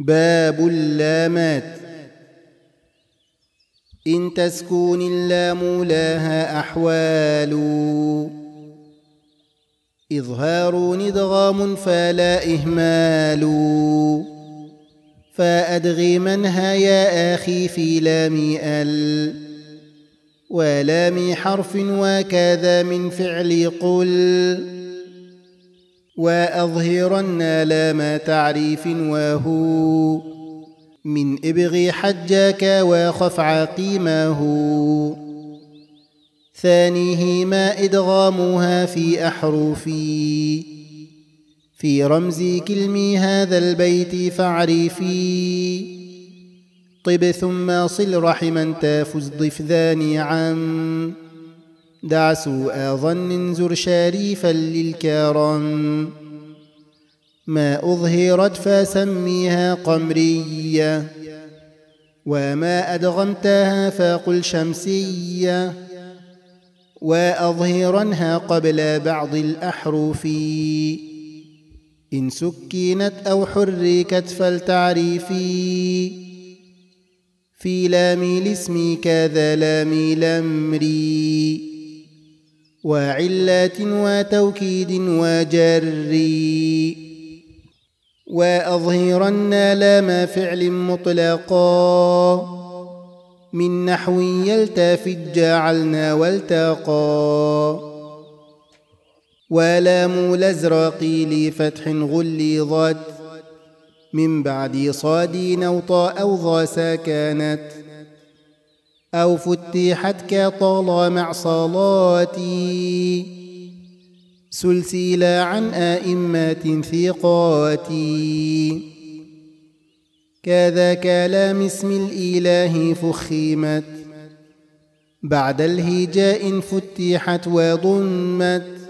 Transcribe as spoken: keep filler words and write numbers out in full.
باب اللامات. إن تسكن اللام لها أحوال، إظهار ندغام فلا إهمال. فأدغمنها يا أخي في لام ال، ولام حرف وكذا من فعل قل. وأظهرن لام تعريف وهو من ابغ حجاك وخف عقيمه. ثانيهما إدغامها في أحرفي، في رمز كلمي هذا البيت فاعرفي. طب ثم صل رحما تفز ضف ذا عم، دع سوء ظن زر شريفا للكرم. ما أظهرت فسميها قمرية، وما أدغمتها فقل شمسية. وأظهرنها قبل بعض الأحرف، إن سكنت أو حركت فلتعرفي. في لام الاسم كذا لام الأمر، وعلة وتوكيد وجر. وأظهرن لام فعل مطلقا، من نحو يلتفت جعلنا والتقى. ولام الأزرق لفتح غلظت، من بعد صاد أو طاء أو ظا سكنت. أو فتحت كطال مع صلاتي، سلسلا عن آئمات ثقات. كذا كلام اسم الإله فخمت، بعد الهجاء فتحت وضمت.